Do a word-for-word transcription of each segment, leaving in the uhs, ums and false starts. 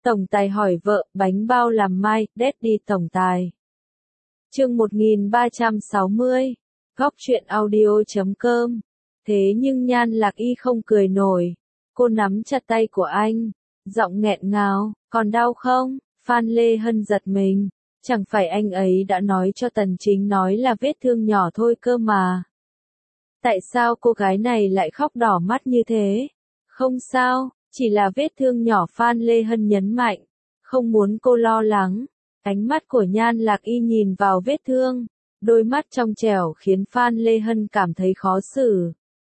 Tổng tài hỏi vợ, bánh bao làm mai, Daddy tổng tài. Chương một nghìn ba trăm sáu mươi, Góc truyện audio chấm com. Thế nhưng Nhan Lạc Y không cười nổi. Cô nắm chặt tay của anh, giọng nghẹn ngào, còn đau không? Phan Lê Hân giật mình, chẳng phải anh ấy đã nói cho Tần Chính nói là vết thương nhỏ thôi cơ mà. Tại sao cô gái này lại khóc đỏ mắt như thế? Không sao, chỉ là vết thương nhỏ, Phan Lê Hân nhấn mạnh, không muốn cô lo lắng. Ánh mắt của Nhan Lạc Y nhìn vào vết thương, đôi mắt trong trẻo khiến Phan Lê Hân cảm thấy khó xử.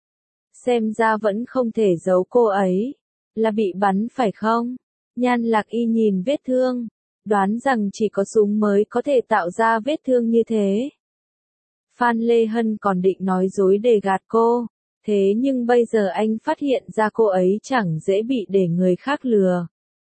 Xem ra vẫn không thể giấu cô ấy, là bị bắn phải không? Nhan Lạc Y nhìn vết thương, đoán rằng chỉ có súng mới có thể tạo ra vết thương như thế. Phan Lê Hân còn định nói dối để gạt cô, thế nhưng bây giờ anh phát hiện ra cô ấy chẳng dễ bị để người khác lừa.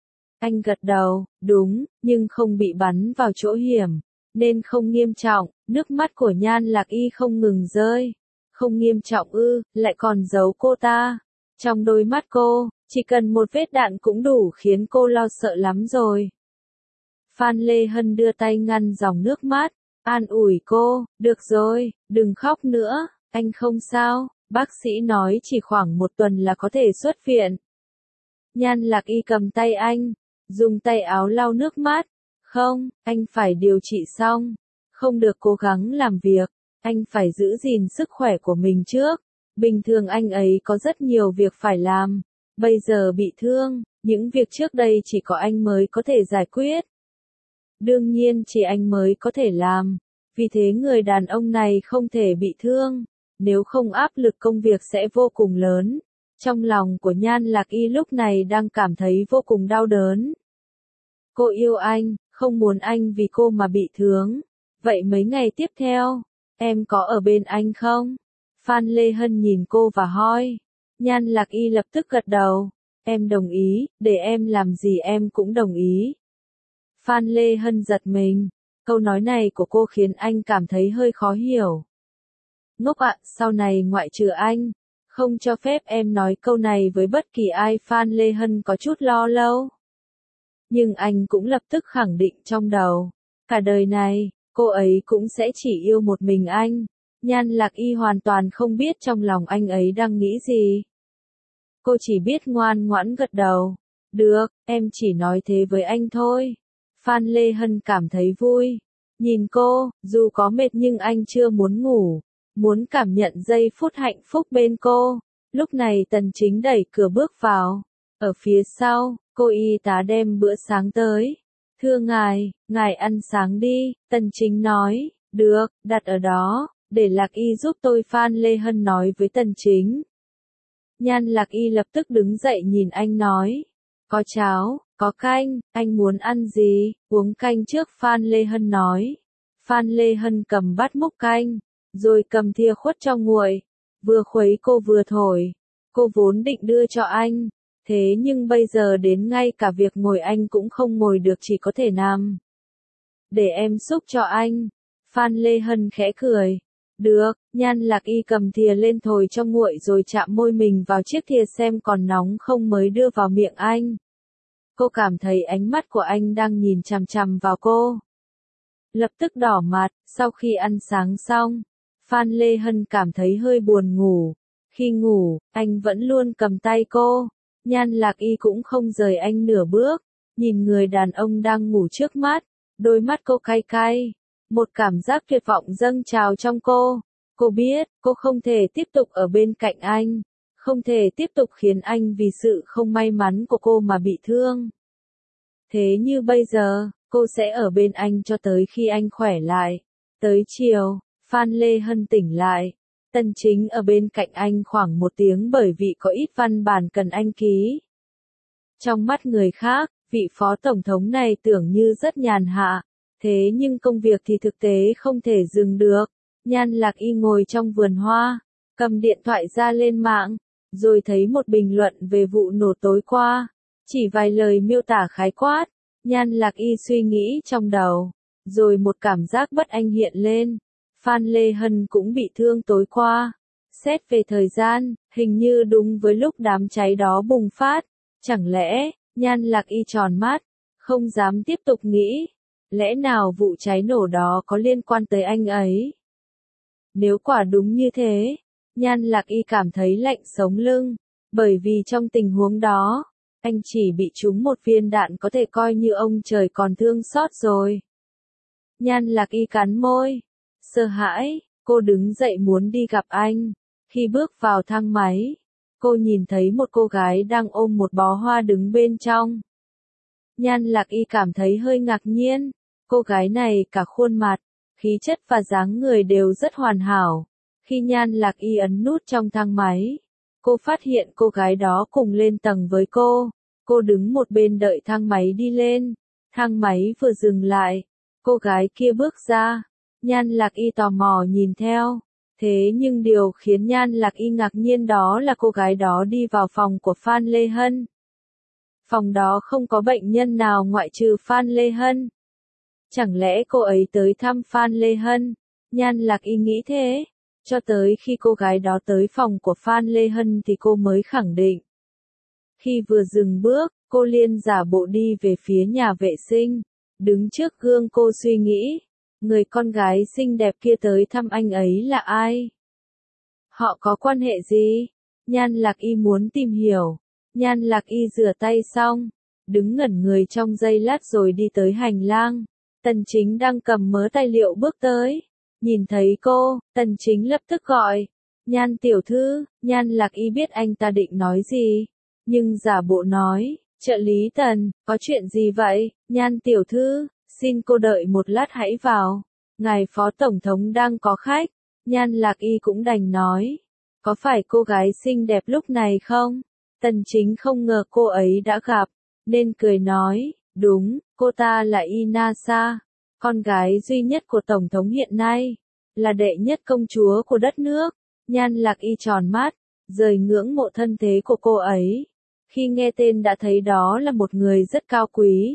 Anh gật đầu, đúng, nhưng không bị bắn vào chỗ hiểm, nên không nghiêm trọng. Nước mắt của Nhan Lạc Y không ngừng rơi. Không nghiêm trọng ư, lại còn giấu cô ta. Trong đôi mắt cô, chỉ cần một vết đạn cũng đủ khiến cô lo sợ lắm rồi. Phan Lê Hân đưa tay ngăn dòng nước mắt, an ủi cô, được rồi, đừng khóc nữa, anh không sao, bác sĩ nói chỉ khoảng một tuần là có thể xuất viện. Nhan Lạc Y cầm tay anh, dùng tay áo lau nước mắt, không, anh phải điều trị xong, không được cố gắng làm việc, anh phải giữ gìn sức khỏe của mình trước, bình thường anh ấy có rất nhiều việc phải làm, bây giờ bị thương, những việc trước đây chỉ có anh mới có thể giải quyết. Đương nhiên chỉ anh mới có thể làm, vì thế người đàn ông này không thể bị thương, nếu không áp lực công việc sẽ vô cùng lớn. Trong lòng của Nhan Lạc Y lúc này đang cảm thấy vô cùng đau đớn. Cô yêu anh, không muốn anh vì cô mà bị thương. Vậy mấy ngày tiếp theo, em có ở bên anh không? Phan Lê Hân nhìn cô và hỏi. Nhan Lạc Y lập tức gật đầu. Em đồng ý, để em làm gì em cũng đồng ý. Phan Lê Hân giật mình. Câu nói này của cô khiến anh cảm thấy hơi khó hiểu. Ngốc ạ, sau này ngoại trừ anh, không cho phép em nói câu này với bất kỳ ai. Phan Lê Hân có chút lo lâu. Nhưng anh cũng lập tức khẳng định trong đầu. Cả đời này, cô ấy cũng sẽ chỉ yêu một mình anh. Nhan Lạc Y hoàn toàn không biết trong lòng anh ấy đang nghĩ gì. Cô chỉ biết ngoan ngoãn gật đầu. Được, em chỉ nói thế với anh thôi. Phan Lê Hân cảm thấy vui. Nhìn cô, dù có mệt nhưng anh chưa muốn ngủ. Muốn cảm nhận giây phút hạnh phúc bên cô. Lúc này Tần Chính đẩy cửa bước vào. Ở phía sau, cô y tá đem bữa sáng tới. Thưa ngài, ngài ăn sáng đi, Tần Chính nói. Được, đặt ở đó, để Lạc Y giúp tôi. Phan Lê Hân nói với Tần Chính. Nhan Lạc Y lập tức đứng dậy nhìn anh nói. Có cháo, có canh, anh muốn ăn gì, uống canh trước. Phan Lê Hân nói. Phan Lê Hân cầm bát múc canh, rồi cầm thìa khuất cho nguội. Vừa khuấy cô vừa thổi. Cô vốn định đưa cho anh. Thế nhưng bây giờ đến ngay cả việc ngồi anh cũng không ngồi được, chỉ có thể nằm. Để em xúc cho anh. Phan Lê Hân khẽ cười. Được, Nhan Lạc Y cầm thìa lên thổi cho nguội rồi chạm môi mình vào chiếc thìa xem còn nóng không mới đưa vào miệng anh. Cô cảm thấy ánh mắt của anh đang nhìn chằm chằm vào cô. Lập tức đỏ mặt. Sau khi ăn sáng xong, Phan Lê Hân cảm thấy hơi buồn ngủ. Khi ngủ, anh vẫn luôn cầm tay cô. Nhan Lạc Y cũng không rời anh nửa bước, nhìn người đàn ông đang ngủ trước mắt, đôi mắt cô cay cay, một cảm giác tuyệt vọng dâng trào trong cô. Cô biết, cô không thể tiếp tục ở bên cạnh anh, không thể tiếp tục khiến anh vì sự không may mắn của cô mà bị thương. Thế như bây giờ, cô sẽ ở bên anh cho tới khi anh khỏe lại. Tới chiều, Phan Lê Hân tỉnh lại. Tần Chính ở bên cạnh anh khoảng một tiếng bởi vì có ít văn bản cần anh ký. Trong mắt người khác, vị phó tổng thống này tưởng như rất nhàn hạ, thế nhưng công việc thì thực tế không thể dừng được. Nhan Lạc Y ngồi trong vườn hoa, cầm điện thoại ra lên mạng, rồi thấy một bình luận về vụ nổ tối qua. Chỉ vài lời miêu tả khái quát, Nhan Lạc Y suy nghĩ trong đầu, rồi một cảm giác bất an hiện lên. Phan Lê Hân cũng bị thương tối qua. Xét về thời gian, hình như đúng với lúc đám cháy đó bùng phát. Chẳng lẽ, Nhan Lạc Y tròn mắt, không dám tiếp tục nghĩ. Lẽ nào vụ cháy nổ đó có liên quan tới anh ấy? Nếu quả đúng như thế, Nhan Lạc Y cảm thấy lạnh sống lưng, bởi vì trong tình huống đó, anh chỉ bị trúng một viên đạn có thể coi như ông trời còn thương xót rồi. Nhan Lạc Y cắn môi, sợ hãi, cô đứng dậy muốn đi gặp anh. Khi bước vào thang máy, cô nhìn thấy một cô gái đang ôm một bó hoa đứng bên trong. Nhan Lạc Y cảm thấy hơi ngạc nhiên, cô gái này cả khuôn mặt, khí chất và dáng người đều rất hoàn hảo. Khi Nhan Lạc Y ấn nút trong thang máy, cô phát hiện cô gái đó cùng lên tầng với cô. Cô đứng một bên đợi thang máy đi lên. Thang máy vừa dừng lại, cô gái kia bước ra. Nhan Lạc Y tò mò nhìn theo. Thế nhưng điều khiến Nhan Lạc Y ngạc nhiên đó là cô gái đó đi vào phòng của Phan Lê Hân. Phòng đó không có bệnh nhân nào ngoại trừ Phan Lê Hân. Chẳng lẽ cô ấy tới thăm Phan Lê Hân? Nhan Lạc Y nghĩ thế. Cho tới khi cô gái đó tới phòng của Phan Lê Hân thì cô mới khẳng định. Khi vừa dừng bước, cô liền giả bộ đi về phía nhà vệ sinh. Đứng trước gương cô suy nghĩ, người con gái xinh đẹp kia tới thăm anh ấy là ai? Họ có quan hệ gì? Nhan Lạc Y muốn tìm hiểu. Nhan Lạc Y rửa tay xong, đứng ngẩn người trong giây lát rồi đi tới hành lang. Tần Chính đang cầm mớ tài liệu bước tới. Nhìn thấy cô, Tần Chính lập tức gọi. Nhan tiểu thư. Nhan Lạc Y biết anh ta định nói gì, nhưng giả bộ nói, trợ lý Tần, có chuyện gì vậy? Nhan tiểu thư, xin cô đợi một lát hãy vào. Ngài phó tổng thống đang có khách. Nhan Lạc Y cũng đành nói, có phải cô gái xinh đẹp lúc này không? Tần Chính không ngờ cô ấy đã gặp, nên cười nói, đúng, cô ta là Inasa, con gái duy nhất của tổng thống hiện nay, là đệ nhất công chúa của đất nước. Nhan Lạc Y tròn mắt, rời ngưỡng mộ thân thế của cô ấy. Khi nghe tên đã thấy đó là một người rất cao quý.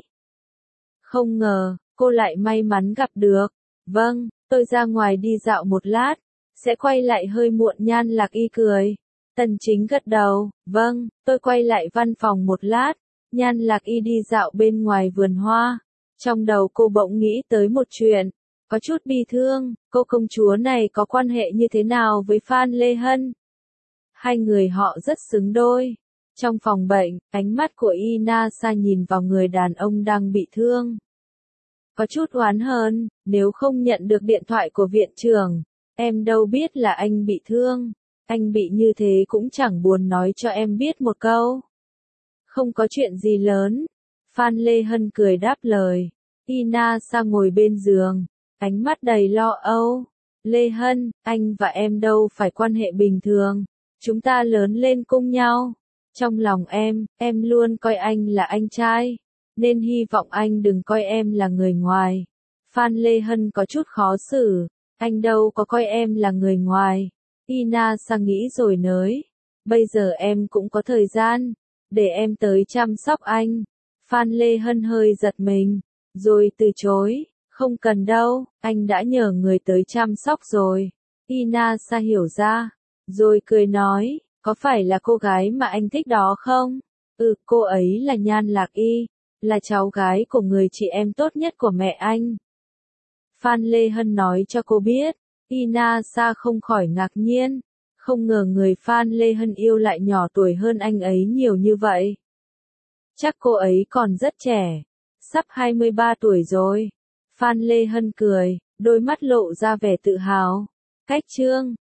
Không ngờ, cô lại may mắn gặp được. Vâng, tôi ra ngoài đi dạo một lát, sẽ quay lại hơi muộn. Nhan Lạc Y cười. Tần Chính gật đầu, vâng, tôi quay lại văn phòng một lát. Nhan Lạc Y đi dạo bên ngoài vườn hoa. Trong đầu cô bỗng nghĩ tới một chuyện, có chút bi thương, cô công chúa này có quan hệ như thế nào với Phan Lê Hân? Hai người họ rất xứng đôi. Trong phòng bệnh, ánh mắt của Inasa nhìn vào người đàn ông đang bị thương. Có chút oán hờn, nếu không nhận được điện thoại của viện trưởng, em đâu biết là anh bị thương. Anh bị như thế cũng chẳng buồn nói cho em biết một câu. Không có chuyện gì lớn. Phan Lê Hân cười đáp lời. Inasa ngồi bên giường, ánh mắt đầy lo âu. Lê Hân, anh và em đâu phải quan hệ bình thường. Chúng ta lớn lên cùng nhau. Trong lòng em, em luôn coi anh là anh trai. Nên hy vọng anh đừng coi em là người ngoài. Phan Lê Hân có chút khó xử. Anh đâu có coi em là người ngoài. Inasa nghĩ rồi nới. Bây giờ em cũng có thời gian, để em tới chăm sóc anh. Phan Lê Hân hơi giật mình, rồi từ chối. Không cần đâu, anh đã nhờ người tới chăm sóc rồi. Inasa hiểu ra, rồi cười nói, có phải là cô gái mà anh thích đó không? Ừ, cô ấy là Nhan Lạc Y, là cháu gái của người chị em tốt nhất của mẹ anh. Phan Lê Hân nói cho cô biết. Inasa không khỏi ngạc nhiên, không ngờ người Phan Lê Hân yêu lại nhỏ tuổi hơn anh ấy nhiều như vậy. Chắc cô ấy còn rất trẻ, sắp hai mươi ba tuổi rồi. Phan Lê Hân cười, đôi mắt lộ ra vẻ tự hào. Cách chương